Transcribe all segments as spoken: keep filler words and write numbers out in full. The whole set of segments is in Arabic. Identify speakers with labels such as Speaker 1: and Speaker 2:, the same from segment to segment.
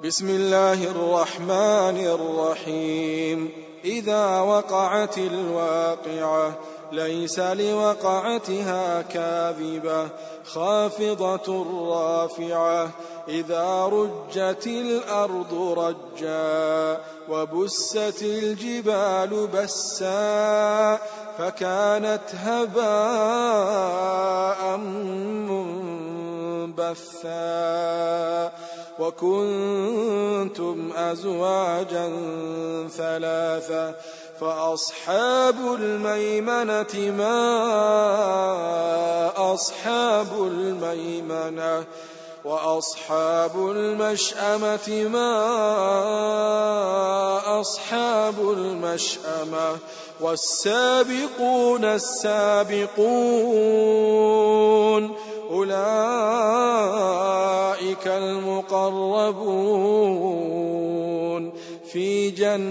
Speaker 1: بسم الله الرحمن الرحيم. إذا وقعت الواقعة ليس لوقعتها كاذبة خافضة رافعة إذا رجت الأرض رجا وبست الجبال بسا فكانت هباء منبثا وكنتم أزواجا ثلاثة فأصحاب الميمنة ما أصحاب الميمنة وأصحاب المشأمة ما أصحاب المشأمة والسابقون السابقون أولئك المقربون في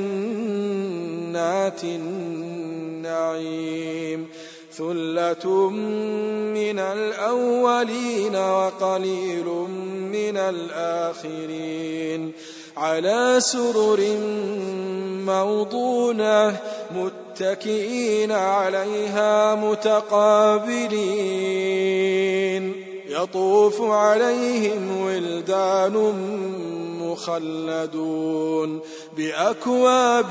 Speaker 1: جنات النعيم ثلة من الأولين وقليل من الآخرين على سرر موضونة متكئين عليها متقابلين يطوف عليهم ولدان مخلدون بأكواب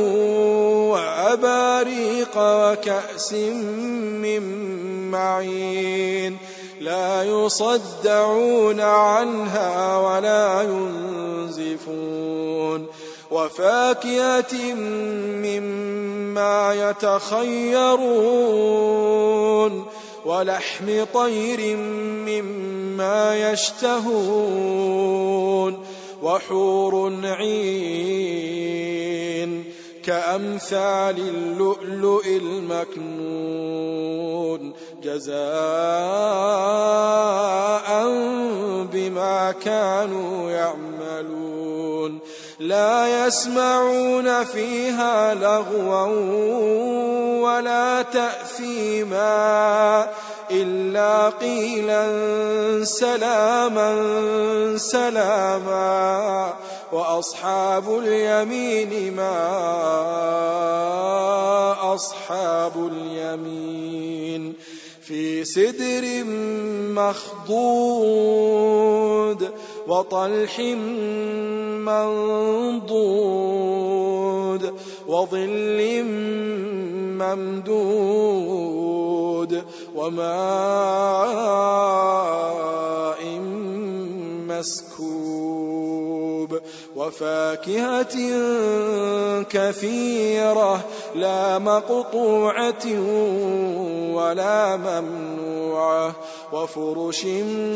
Speaker 1: وأباريق وكأس من معين لا يصدعون عنها ولا ينزفون وفاكهة مما يتخيرون ولحم طير مما يشتهون وحور عين كأمثال اللؤلؤ المكنون جزاء بما كانوا يعملون لا يسمعون فيها لغوا ولا تأثيما إلا قيلا سلاما سلاما وأصحاب اليمين ما أصحاب اليمين في سدر مخضود وطلح منضود وظل ممدود وماء مسكوب وفاكهة كثيرة لا مقطوعة ولا ممنوعة وفرش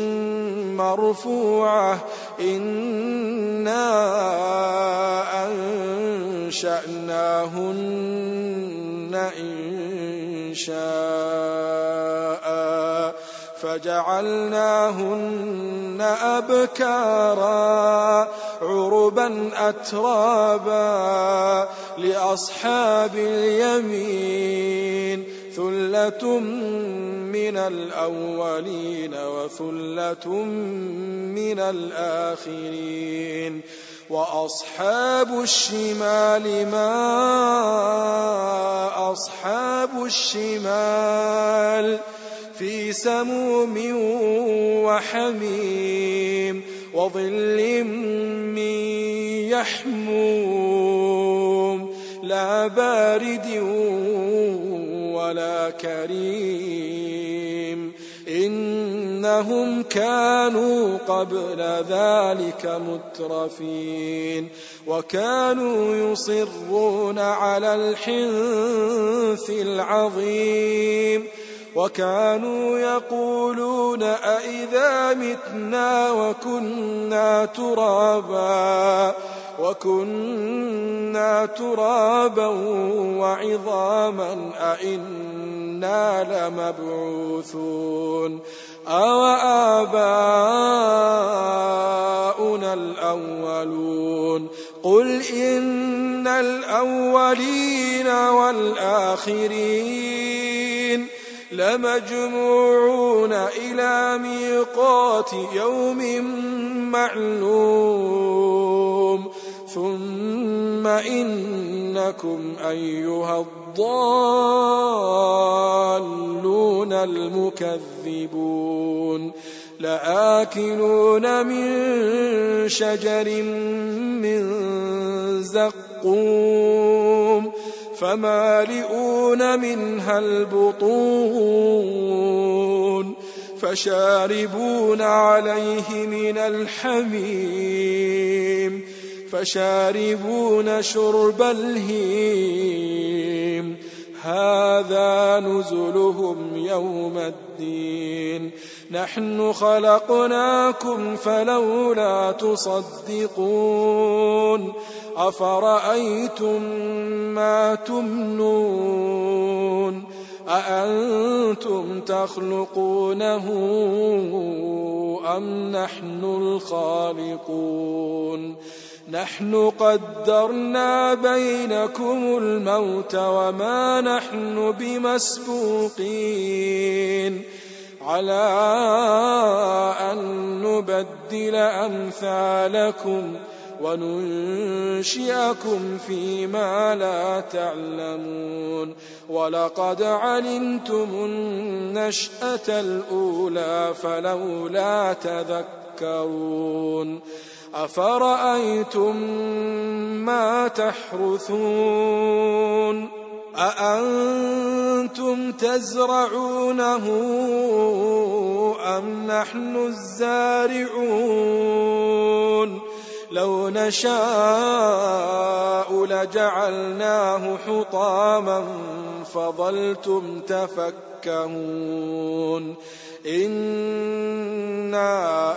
Speaker 1: مرفوعة إنا أنشأناهن إنشاء فجعلناهن أبكارا عربا أترابا لأصحاب اليمين ثلة من الأولين وثلة من الآخرين وأصحاب الشمال ما أصحاب الشمال في سموم وحميم وظل من يحموم لا بارد ولا كريم إنهم كانوا قبل ذلك مترفين وكانوا يصرون على الحنث العظيم وكانوا يقولون أئذا متنا وكنا ترابا وكنا ترابا وعظاما أئنا لمبعوثون أو آباؤنا الأولون قل إن الأولين والآخرين لمجموعون إلى ميقات يوم معلوم إنكم أيها الضالون المكذبون لآكلون من شجر من زقوم فمالئون منها البطون فشاربون عليه من الحميم فشاربون شرب الهيم هذا نزلهم يوم الدين نحن خلقناكم فلولا تصدقون أفرأيتم ما تمنون أأنتم تخلقونه أم نحن الخالقون نحن قدرنا بينكم الموت وما نحن بمسبوقين على أن نبدل أمثالكم وننشئكم فيما لا تعلمون ولقد علمتم النشأة الأولى فلولا تذكرون أفرأيتم ما تحرثون أأنتم تزرعونه أم نحن الزارعون لو نشاء لجعلناه حطاما فظلتم تفكهون إنا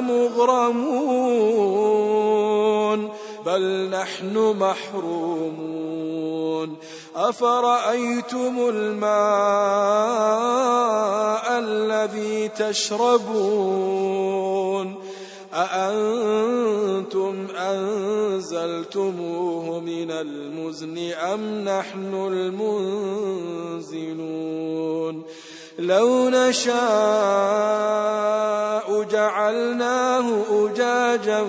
Speaker 1: لمغرمون بل نحن محرومون أفرأيتم الماء الذي تشربون أأنتم أنزلتموه من المزن أم نحن المنزلون لو نشاء جعلناه أجاجا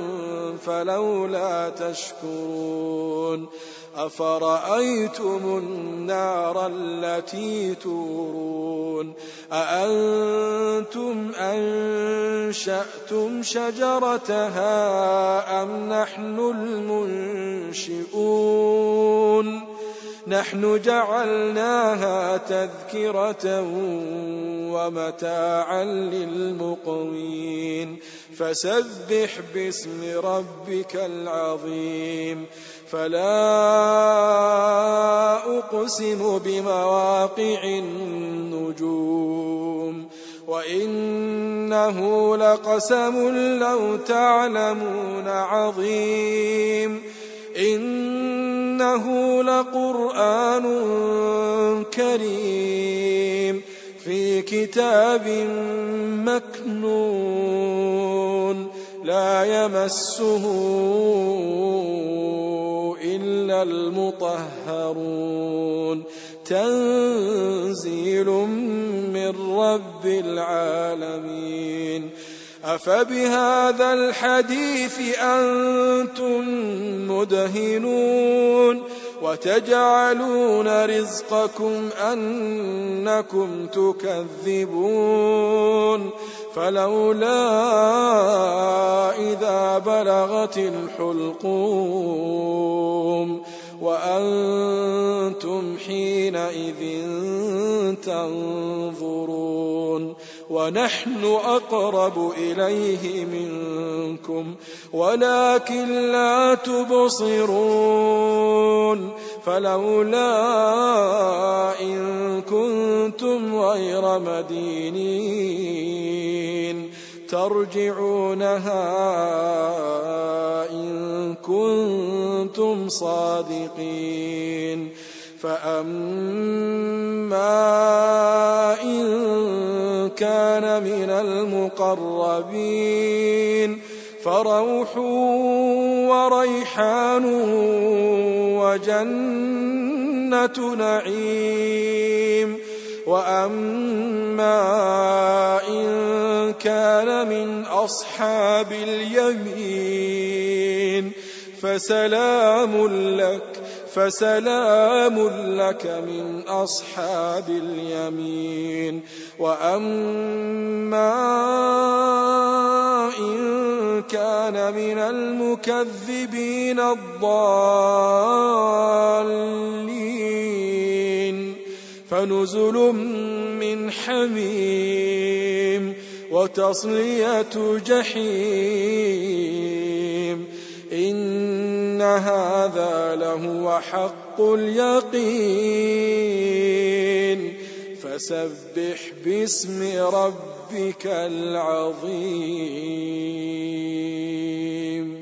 Speaker 1: فلولا تشكرون أفرأيتم النار التي تورون أأنتم أنشأتم شجرتها أم نحن المنشئون نحن جعلناها تذكرة ومتاعا للمقوين فسبح باسم ربك العظيم فلا أقسم بمواقع النجوم وإنه لقسم لو تعلمون عظيم إنه لقرآن كريم في كتاب مكنون لا يمسه إلا المطهرون تنزيل من رب العالمين أفبهذا الحديث أنتم مدهنون وتجعلون رزقكم أنكم تكذبون فلولا إذا بلغت الحلقوم وأنتم حينئذ تنظرون ونحن أقرب إليه منكم ولكن لا تبصرون فلولا إن كنتم غير مدينين ترجعونها إن كنتم صادقين فأما إن كان من المقربين فروح وريحان وجنة نعيم وأما إن كان من أصحاب اليمين فسلام لك فسلام لك من أصحاب اليمين. وأما إن كان من المكذبين الضالين فنزل من حميم وتصلية جحيم. إن هذا لهو حق اليقين. فسبح باسم ربك العظيم.